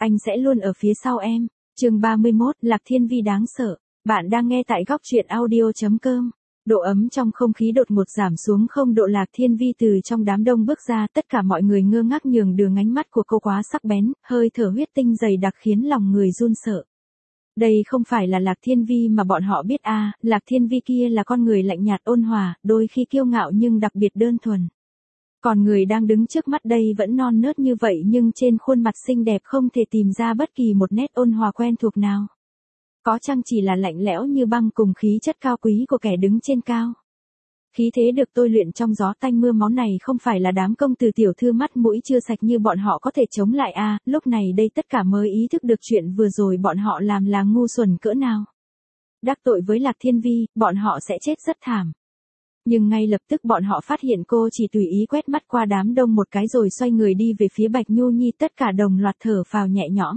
anh sẽ luôn ở phía sau em. Chương 31, Lạc Thiên Vi đáng sợ. Bạn đang nghe tại góc truyện audio.com. Độ ấm trong không khí đột ngột giảm xuống 0 độ. Lạc Thiên Vi từ trong đám đông bước ra, tất cả mọi người ngơ ngác nhường đường, ánh mắt của cô quá sắc bén, hơi thở huyết tinh dày đặc khiến lòng người run sợ. Đây không phải là Lạc Thiên Vi mà bọn họ biết à, Lạc Thiên Vi kia là con người lạnh nhạt ôn hòa, đôi khi kiêu ngạo nhưng đặc biệt đơn thuần. Còn người đang đứng trước mắt đây vẫn non nớt như vậy nhưng trên khuôn mặt xinh đẹp không thể tìm ra bất kỳ một nét ôn hòa quen thuộc nào. Có chăng chỉ là lạnh lẽo như băng cùng khí chất cao quý của kẻ đứng trên cao. Khí thế được tôi luyện trong gió tanh mưa máu này không phải là đám công tử tiểu thư mắt mũi chưa sạch như bọn họ có thể chống lại à, lúc này đây tất cả mới ý thức được chuyện vừa rồi bọn họ làm là ngu xuẩn cỡ nào. Đắc tội với Lạc Thiên Vi, bọn họ sẽ chết rất thảm. Nhưng ngay lập tức bọn họ phát hiện cô chỉ tùy ý quét mắt qua đám đông một cái rồi xoay người đi về phía Bạch Nhu Nhi, tất cả đồng loạt thở phào nhẹ nhõm.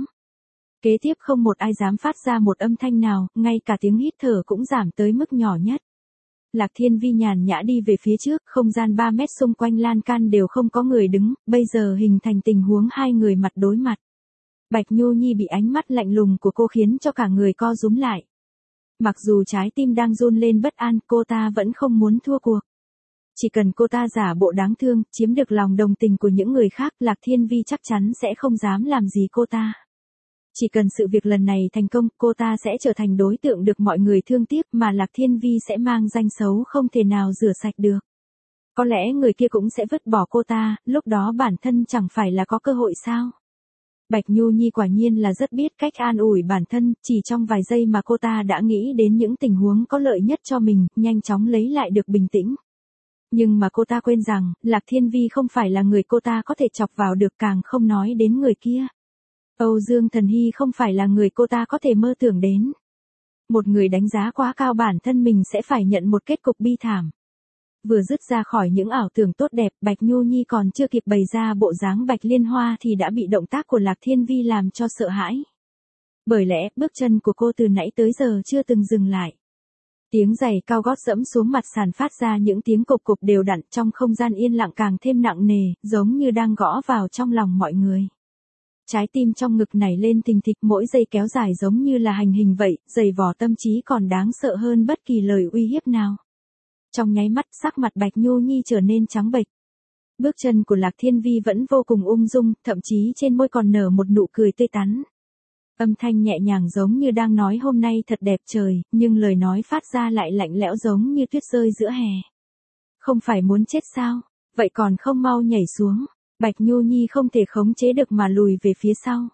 Kế tiếp không một ai dám phát ra một âm thanh nào, ngay cả tiếng hít thở cũng giảm tới mức nhỏ nhất. Lạc Thiên Vi nhàn nhã đi về phía trước, không gian 3 mét xung quanh lan can đều không có người đứng, bây giờ hình thành tình huống hai người mặt đối mặt. Bạch Nhu Nhi bị ánh mắt lạnh lùng của cô khiến cho cả người co rúm lại. Mặc dù trái tim đang run lên bất an, cô ta vẫn không muốn thua cuộc. Chỉ cần cô ta giả bộ đáng thương, chiếm được lòng đồng tình của những người khác, Lạc Thiên Vi chắc chắn sẽ không dám làm gì cô ta. Chỉ cần sự việc lần này thành công, cô ta sẽ trở thành đối tượng được mọi người thương tiếc mà Lạc Thiên Vi sẽ mang danh xấu không thể nào rửa sạch được. Có lẽ người kia cũng sẽ vứt bỏ cô ta, lúc đó bản thân chẳng phải là có cơ hội sao? Bạch Nhu Nhi quả nhiên là rất biết cách an ủi bản thân, chỉ trong vài giây mà cô ta đã nghĩ đến những tình huống có lợi nhất cho mình, nhanh chóng lấy lại được bình tĩnh. Nhưng mà cô ta quên rằng, Lạc Thiên Vi không phải là người cô ta có thể chọc vào được, càng không nói đến người kia. Âu Dương Thần Hy không phải là người cô ta có thể mơ tưởng đến. Một người đánh giá quá cao bản thân mình sẽ phải nhận một kết cục bi thảm. Vừa dứt ra khỏi những ảo tưởng tốt đẹp, Bạch Nhu Nhi còn chưa kịp bày ra bộ dáng Bạch Liên Hoa thì đã bị động tác của Lạc Thiên Vi làm cho sợ hãi. Bởi lẽ, bước chân của cô từ nãy tới giờ chưa từng dừng lại. Tiếng giày cao gót dẫm xuống mặt sàn phát ra những tiếng cộp cộp đều đặn, trong không gian yên lặng càng thêm nặng nề, giống như đang gõ vào trong lòng mọi người. Trái tim trong ngực nảy lên thình thịch, mỗi giây kéo dài giống như là hành hình vậy, dày vò tâm trí còn đáng sợ hơn bất kỳ lời uy hiếp nào. Trong nháy mắt, sắc mặt Bạch Nhu Nhi trở nên trắng bệch. Bước chân của Lạc Thiên Vi vẫn vô cùng ung dung, thậm chí trên môi còn nở một nụ cười tươi tắn. Âm thanh nhẹ nhàng giống như đang nói hôm nay thật đẹp trời, nhưng lời nói phát ra lại lạnh lẽo giống như tuyết rơi giữa hè. Không phải muốn chết sao? Vậy còn không mau nhảy xuống. Bạch Nhu Nhi không thể khống chế được mà lùi về phía sau.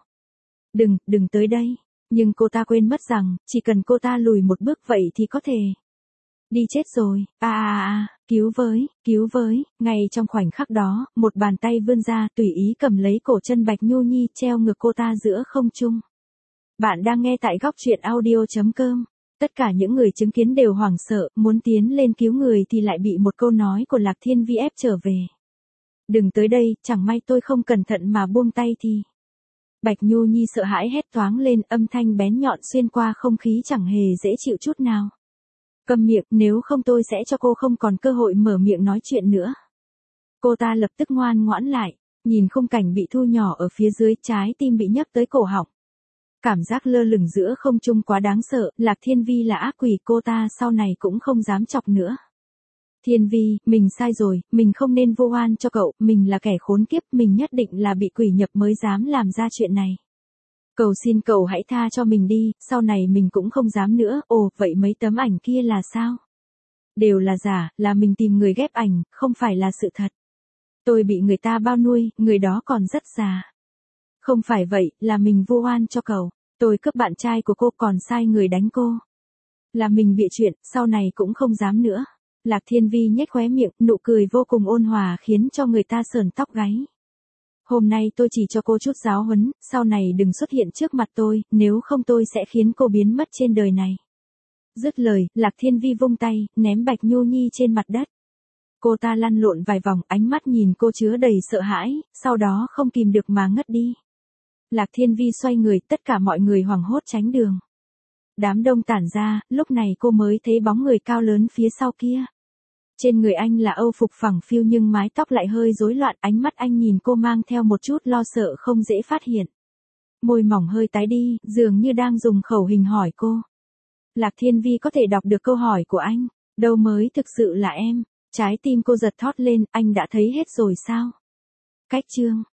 Đừng tới đây. Nhưng cô ta quên mất rằng, chỉ cần cô ta lùi một bước vậy thì có thể đi chết rồi. Cứu với. Ngay trong khoảnh khắc đó, một bàn tay vươn ra tùy ý cầm lấy cổ chân Bạch Nhu Nhi, treo ngược cô ta giữa không trung. Bạn đang nghe tại góc truyện audio.com. Tất cả những người chứng kiến đều hoảng sợ, muốn tiến lên cứu người thì lại bị một câu nói của Lạc Thiên Vi ép trở về. Đừng tới đây, chẳng may tôi không cẩn thận mà buông tay thì. Bạch Nhu Nhi sợ hãi hét toáng lên, âm thanh bén nhọn xuyên qua không khí chẳng hề dễ chịu chút nào. Câm miệng, nếu không tôi sẽ cho cô không còn cơ hội mở miệng nói chuyện nữa. Cô ta lập tức ngoan ngoãn lại, nhìn khung cảnh bị thu nhỏ ở phía dưới, trái tim bị nhấc tới cổ họng. Cảm giác lơ lửng giữa không trung quá đáng sợ, Lạc Thiên Vi là ác quỷ, cô ta sau này cũng không dám chọc nữa. Thiên Vi, mình sai rồi, mình không nên vu oan cho cậu, mình là kẻ khốn kiếp, mình nhất định là bị quỷ nhập mới dám làm ra chuyện này. Cầu xin cậu hãy tha cho mình đi, sau này mình cũng không dám nữa. Ồ, vậy mấy tấm ảnh kia là sao? Đều là giả, là mình tìm người ghép ảnh, không phải là sự thật. Tôi bị người ta bao nuôi, người đó còn rất già. Không phải vậy, là mình vu oan cho cậu. Tôi cướp bạn trai của cô còn sai người đánh cô. Là mình bịa chuyện, sau này cũng không dám nữa. Lạc Thiên Vi nhếch khóe miệng, nụ cười vô cùng ôn hòa khiến cho người ta sởn tóc gáy. Hôm nay tôi chỉ cho cô chút giáo huấn, sau này đừng xuất hiện trước mặt tôi, nếu không tôi sẽ khiến cô biến mất trên đời này. Dứt lời, Lạc Thiên Vi vung tay, ném Bạch Nhu Nhi trên mặt đất. Cô ta lăn lộn vài vòng, ánh mắt nhìn cô chứa đầy sợ hãi, sau đó không kìm được mà ngất đi. Lạc Thiên Vi xoay người, tất cả mọi người hoảng hốt tránh đường. Đám đông tản ra, lúc này cô mới thấy bóng người cao lớn phía sau kia. Trên người anh là âu phục phẳng phiu nhưng mái tóc lại hơi rối loạn, ánh mắt anh nhìn cô mang theo một chút lo sợ không dễ phát hiện. môi mỏng hơi tái đi, dường như đang dùng khẩu hình hỏi cô. Lạc Thiên Vi có thể đọc được câu hỏi của anh, đâu mới thực sự là em? Trái tim cô giật thót lên, anh đã thấy hết rồi sao? Cách chương